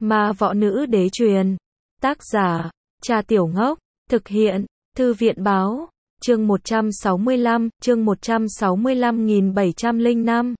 Ma võ nữ đế truyền. Tác giả, Trà Tiểu Ngốc. Thực hiện, Thư viện báo. Chương 165, chương 165.705.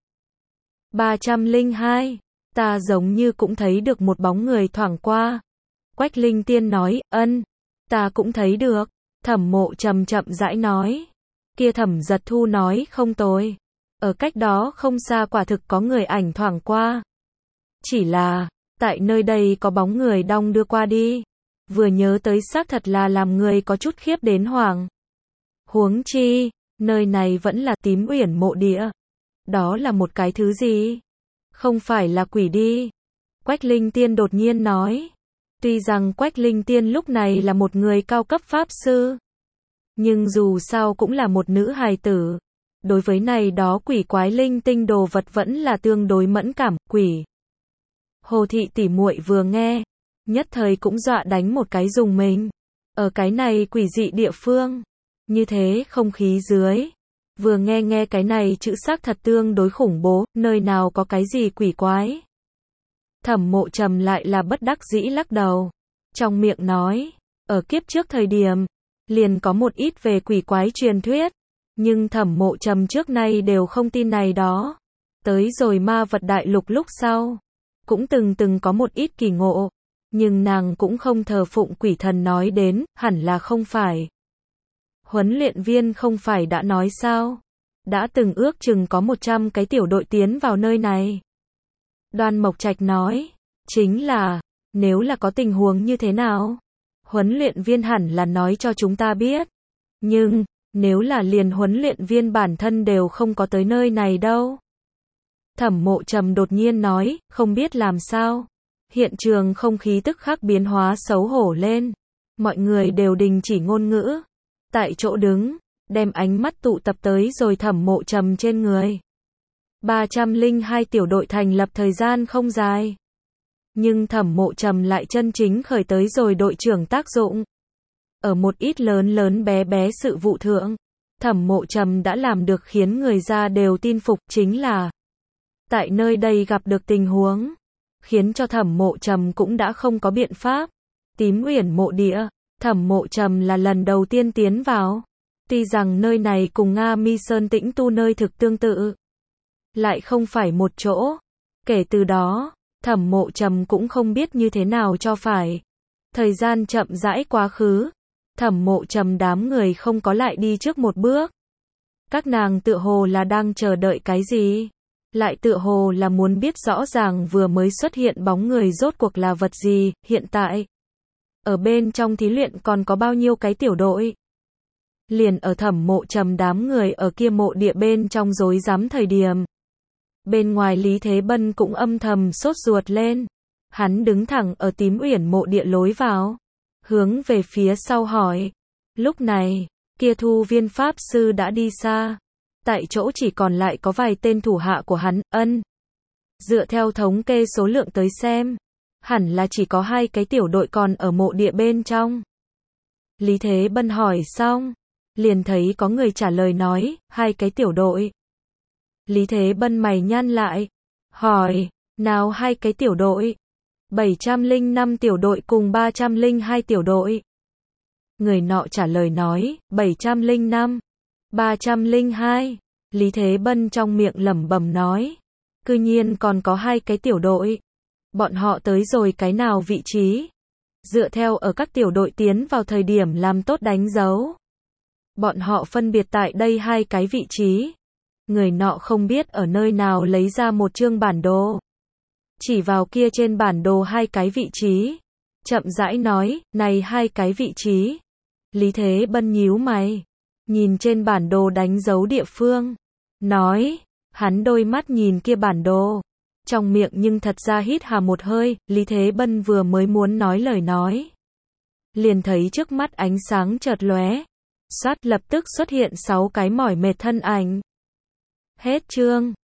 302. Ta giống như cũng thấy được một bóng người thoảng qua. Quách Linh Tiên nói, ân. Ta cũng thấy được. Thẩm Mộ Trầm chậm rãi nói. Kia Thẩm Giật Thu nói, không tồi. Ở cách đó không xa quả thực có người ảnh thoảng qua. Chỉ là, tại nơi đây có bóng người đong đưa qua đi. Vừa nhớ tới xác thật là làm người có chút khiếp đến hoảng. Huống chi, nơi này vẫn là Tím Uyển mộ địa. Đó là một cái thứ gì? Không phải là quỷ đi. Quách Linh Tiên đột nhiên nói. Tuy rằng Quách Linh Tiên lúc này là một người cao cấp pháp sư, nhưng dù sao cũng là một nữ hài tử. Đối với này đó quỷ quái linh tinh đồ vật vẫn là tương đối mẫn cảm. Quỷ. Hồ thị tỷ muội vừa nghe, nhất thời cũng dọa đánh một cái dùng mình. Ở cái này quỷ dị địa phương, như thế không khí dưới, vừa nghe cái này chữ xác thật tương đối khủng bố, nơi nào có cái gì quỷ quái. Thẩm Mộ Trầm lại là bất đắc dĩ lắc đầu, trong miệng nói, ở kiếp trước thời điểm, liền có một ít về quỷ quái truyền thuyết, nhưng Thẩm Mộ Trầm trước nay đều không tin này đó. Tới rồi ma vật đại lục lúc sau, cũng từng có một ít kỳ ngộ, nhưng nàng cũng không thờ phụng quỷ thần nói đến, hẳn là không phải. Huấn luyện viên không phải đã nói sao? Đã từng ước chừng có 100 cái tiểu đội tiến vào nơi này. Đoan Mộc Trạch nói, chính là, nếu là có tình huống như thế nào? Huấn luyện viên hẳn là nói cho chúng ta biết. Nhưng, nếu là liền huấn luyện viên bản thân đều không có tới nơi này đâu. Thẩm Mộ Trầm đột nhiên nói, không biết làm sao. Hiện trường không khí tức khắc biến hóa xấu hổ lên. Mọi người đều đình chỉ ngôn ngữ. Tại chỗ đứng, đem ánh mắt tụ tập tới rồi Thẩm Mộ Trầm trên người. 302 tiểu đội thành lập thời gian không dài. Nhưng Thẩm Mộ Trầm lại chân chính khởi tới rồi đội trưởng tác dụng. Ở một ít lớn bé bé sự vụ thượng, Thẩm Mộ Trầm đã làm được khiến người ra đều tin phục, chính là tại nơi đây gặp được tình huống, khiến cho Thẩm Mộ Trầm cũng đã không có biện pháp. Tím Uyển mộ địa, Thẩm Mộ Trầm là lần đầu tiên tiến vào. Tuy rằng nơi này cùng Nga Mi Sơn Tĩnh Tu nơi thực tương tự, lại không phải một chỗ. Kể từ đó, Thẩm Mộ Trầm cũng không biết như thế nào cho phải. Thời gian chậm rãi quá khứ, Thẩm Mộ Trầm đám người không có lại đi trước một bước. Các nàng tựa hồ là đang chờ đợi cái gì? Lại tựa hồ là muốn biết rõ ràng vừa mới xuất hiện bóng người rốt cuộc là vật gì. Hiện tại, ở bên trong thí luyện còn có bao nhiêu cái tiểu đội? Liền ở Thẩm Mộ Trầm đám người ở kia mộ địa bên trong rối rắm thời điểm, bên ngoài Lý Thế Bân cũng âm thầm sốt ruột lên. Hắn đứng thẳng ở Tím Uyển mộ địa lối vào, hướng về phía sau hỏi. Lúc này, kia Thu Viên pháp sư đã đi xa. Tại chỗ chỉ còn lại có vài tên thủ hạ của hắn. Ân. Dựa theo thống kê số lượng tới xem, hẳn là chỉ có 2 cái tiểu đội còn ở mộ địa bên trong. Lý Thế Bân hỏi xong, liền thấy có người trả lời nói, 2 cái tiểu đội. Lý Thế Bân mày nhăn lại, hỏi, nào 2 cái tiểu đội? 705 tiểu đội cùng 302 tiểu đội. Người nọ trả lời nói, 705, 302. Lý Thế Bân trong miệng lẩm bẩm nói, cư nhiên còn có 2 cái tiểu đội. Bọn họ tới rồi cái nào vị trí? Dựa theo ở các tiểu đội tiến vào thời điểm làm tốt đánh dấu, bọn họ phân biệt tại đây 2 cái vị trí. Người nọ không biết ở nơi nào lấy ra một chương bản đồ, chỉ vào kia trên bản đồ 2 cái vị trí, chậm rãi nói, này 2 cái vị trí. Lý Thế Bân nhíu mày, nhìn trên bản đồ đánh dấu địa phương, nói, hắn đôi mắt nhìn kia bản đồ, trong miệng nhưng thật ra hít hà một hơi. Lý Thế Bân vừa mới muốn nói lời nói, liền thấy trước mắt ánh sáng chợt lóe, xoát lập tức xuất hiện 6 cái mỏi mệt thân ảnh. Hết chương.